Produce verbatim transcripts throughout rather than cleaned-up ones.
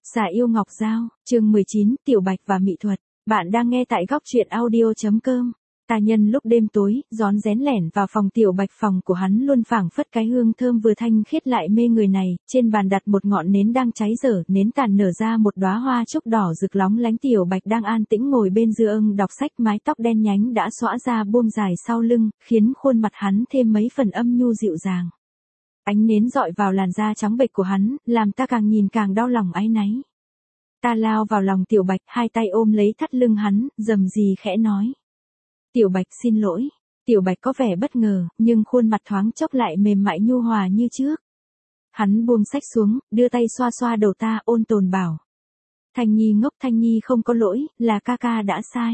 Xà yêu ngọc dao, chương mười chín, Tiểu Bạch và mỹ thuật. Bạn đang nghe tại góc truyện audio chấm com. Ta nhân lúc đêm tối, rón rén lẻn vào phòng Tiểu Bạch, phòng của hắn luôn phảng phất cái hương thơm vừa thanh khiết lại mê người này, trên bàn đặt một ngọn nến đang cháy dở, nến tàn nở ra một đóa hoa trúc đỏ rực lóng lánh. Tiểu Bạch đang an tĩnh ngồi bên dư ưng đọc sách, mái tóc đen nhánh đã xõa ra buông dài sau lưng, khiến khuôn mặt hắn thêm mấy phần âm nhu dịu dàng. Ánh nến dọi vào làn da trắng bệch của hắn, làm ta càng nhìn càng đau lòng áy náy. Ta lao vào lòng Tiểu Bạch, hai tay ôm lấy thắt lưng hắn, rầm rì khẽ nói. Tiểu Bạch xin lỗi. Tiểu Bạch có vẻ bất ngờ, nhưng khuôn mặt thoáng chốc lại mềm mại nhu hòa như trước. Hắn buông sách xuống, đưa tay xoa xoa đầu ta, ôn tồn bảo. Thanh Nhi ngốc, Thanh Nhi không có lỗi, là ca ca đã sai.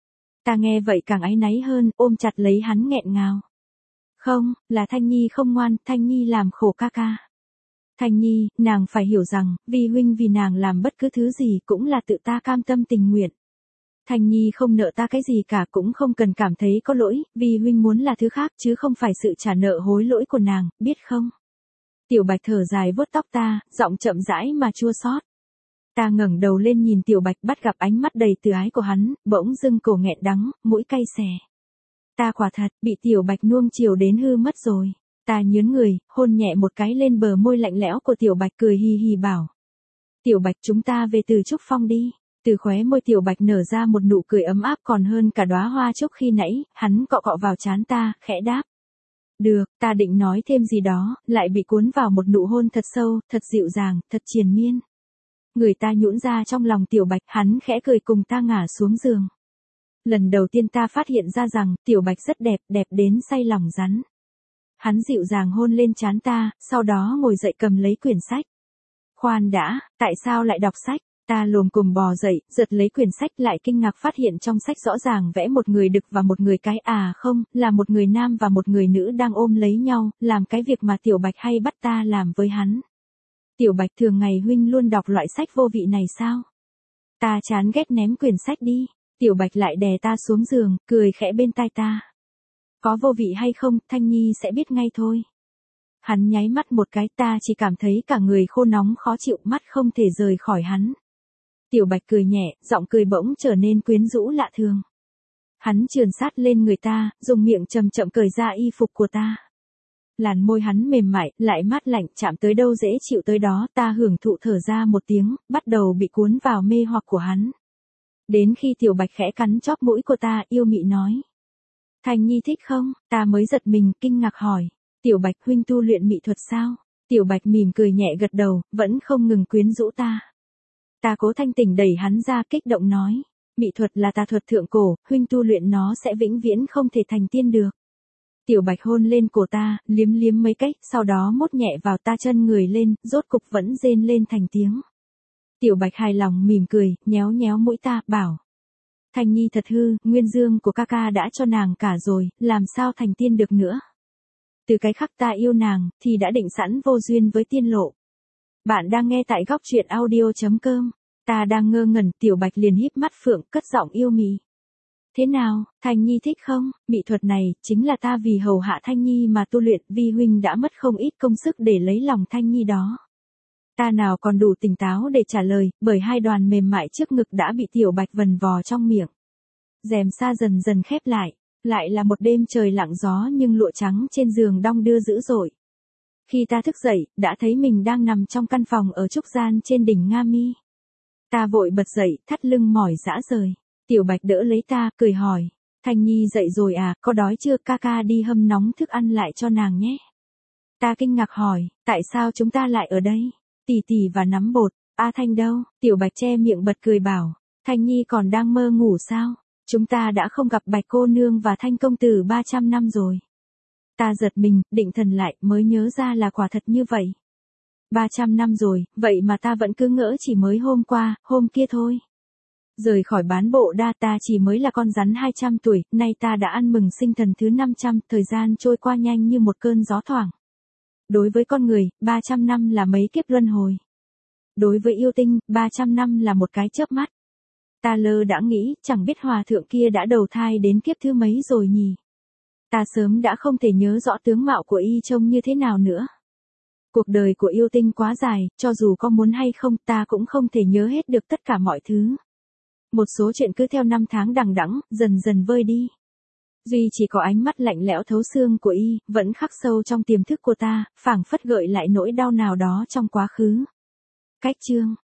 Ta nghe vậy càng áy náy hơn, ôm chặt lấy hắn nghẹn ngào. Không, là Thanh Nhi không ngoan, Thanh Nhi làm khổ ca ca. Thanh Nhi, nàng phải hiểu rằng, vì huynh vì nàng làm bất cứ thứ gì cũng là tự ta cam tâm tình nguyện. Thanh Nhi không nợ ta cái gì cả, cũng không cần cảm thấy có lỗi, vì huynh muốn là thứ khác chứ không phải sự trả nợ hối lỗi của nàng, biết không? Tiểu Bạch thở dài vuốt tóc ta, giọng chậm rãi mà chua xót. Ta ngẩng đầu lên nhìn Tiểu Bạch, bắt gặp ánh mắt đầy từ ái của hắn, bỗng dưng cổ nghẹn đắng, mũi cay xè. Ta quả thật, bị Tiểu Bạch nuông chiều đến hư mất rồi. Ta nhớn người, hôn nhẹ một cái lên bờ môi lạnh lẽo của Tiểu Bạch, cười hi hi bảo. Tiểu Bạch, chúng ta về Từ Trúc Phong đi. Từ khóe môi Tiểu Bạch nở ra một nụ cười ấm áp còn hơn cả đóa hoa trúc khi nãy, hắn cọ cọ vào trán ta, khẽ đáp. Được, ta định nói thêm gì đó, lại bị cuốn vào một nụ hôn thật sâu, thật dịu dàng, thật triền miên. Người ta nhũn ra trong lòng Tiểu Bạch, hắn khẽ cười cùng ta ngả xuống giường. Lần đầu tiên ta phát hiện ra rằng, Tiểu Bạch rất đẹp, đẹp đến say lòng rắn. Hắn dịu dàng hôn lên trán ta, sau đó ngồi dậy cầm lấy quyển sách. Khoan đã, tại sao lại đọc sách? Ta lồm cồm bò dậy, giật lấy quyển sách lại kinh ngạc phát hiện trong sách rõ ràng vẽ một người đực và một người cái, à không, là một người nam và một người nữ đang ôm lấy nhau, làm cái việc mà Tiểu Bạch hay bắt ta làm với hắn. Tiểu Bạch, thường ngày huynh luôn đọc loại sách vô vị này sao? Ta chán ghét ném quyển sách đi. Tiểu Bạch lại đè ta xuống giường, cười khẽ bên tai ta. Có vô vị hay không, Thanh Nhi sẽ biết ngay thôi. Hắn nháy mắt một cái, ta chỉ cảm thấy cả người khô nóng khó chịu, mắt không thể rời khỏi hắn. Tiểu Bạch cười nhẹ, giọng cười bỗng trở nên quyến rũ lạ thường. Hắn trườn sát lên người ta, dùng miệng chậm chậm cởi ra y phục của ta. Làn môi hắn mềm mại, lại mát lạnh, chạm tới đâu dễ chịu tới đó, ta hưởng thụ thở ra một tiếng, bắt đầu bị cuốn vào mê hoặc của hắn. Đến khi Tiểu Bạch khẽ cắn chóp mũi của ta, yêu mị nói. Thanh Nhi thích không? Ta mới giật mình, kinh ngạc hỏi. Tiểu Bạch, huynh tu luyện mỹ thuật sao? Tiểu Bạch mỉm cười nhẹ gật đầu, vẫn không ngừng quyến rũ ta. Ta cố thanh tỉnh đẩy hắn ra, kích động nói. Mỹ thuật là tà thuật thượng cổ, huynh tu luyện nó sẽ vĩnh viễn không thể thành tiên được. Tiểu Bạch hôn lên cổ ta, liếm liếm mấy cách, sau đó mốt nhẹ vào ta chân người lên, rốt cục vẫn rên lên thành tiếng. Tiểu Bạch hài lòng mỉm cười, nhéo nhéo mũi ta, bảo. Thanh Nhi thật hư, nguyên dương của ca ca đã cho nàng cả rồi, làm sao thành tiên được nữa. Từ cái khắc ta yêu nàng, thì đã định sẵn vô duyên với tiên lộ. Bạn đang nghe tại góc truyện audio chấm com. Ta đang ngơ ngẩn, Tiểu Bạch liền híp mắt phượng, cất giọng yêu mị. Thế nào, Thanh Nhi thích không? Mỹ thuật này, chính là ta vì hầu hạ Thanh Nhi mà tu luyện, vi huynh đã mất không ít công sức để lấy lòng Thanh Nhi đó. Ta nào còn đủ tỉnh táo để trả lời, bởi hai đoàn mềm mại trước ngực đã bị Tiểu Bạch vần vò trong miệng. Rèm sa dần dần khép lại, lại là một đêm trời lặng gió nhưng lụa trắng trên giường đong đưa dữ dội. Khi ta thức dậy, đã thấy mình đang nằm trong căn phòng ở trúc gian trên đỉnh Nga Mi. Ta vội bật dậy, thắt lưng mỏi rã rời. Tiểu Bạch đỡ lấy ta, cười hỏi. Thanh Nhi dậy rồi à, có đói chưa, ca ca đi hâm nóng thức ăn lại cho nàng nhé. Ta kinh ngạc hỏi, tại sao chúng ta lại ở đây? Tỷ tỷ và nắm bột, A Thanh đâu? Tiểu Bạch che miệng bật cười bảo. Thanh Nhi còn đang mơ ngủ sao? Chúng ta đã không gặp Bạch cô nương và Thanh công tử ba trăm năm rồi. Ta giật mình, định thần lại, mới nhớ ra là quả thật như vậy. ba trăm năm rồi, vậy mà ta vẫn cứ ngỡ chỉ mới hôm qua, hôm kia thôi. Rời khỏi bán bộ đa, ta chỉ mới là con rắn hai trăm tuổi, nay ta đã ăn mừng sinh thần thứ năm trăm, thời gian trôi qua nhanh như một cơn gió thoảng. Đối với con người, ba trăm năm là mấy kiếp luân hồi. Đối với yêu tinh, ba trăm năm là một cái chớp mắt. Ta lơ đã nghĩ, chẳng biết hòa thượng kia đã đầu thai đến kiếp thứ mấy rồi nhỉ. Ta sớm đã không thể nhớ rõ tướng mạo của y trông như thế nào nữa. Cuộc đời của yêu tinh quá dài, cho dù có muốn hay không ta cũng không thể nhớ hết được tất cả mọi thứ. Một số chuyện cứ theo năm tháng đằng đẵng, dần dần vơi đi. Duy chỉ có ánh mắt lạnh lẽo thấu xương của y, vẫn khắc sâu trong tiềm thức của ta, phảng phất gợi lại nỗi đau nào đó trong quá khứ. Cách chương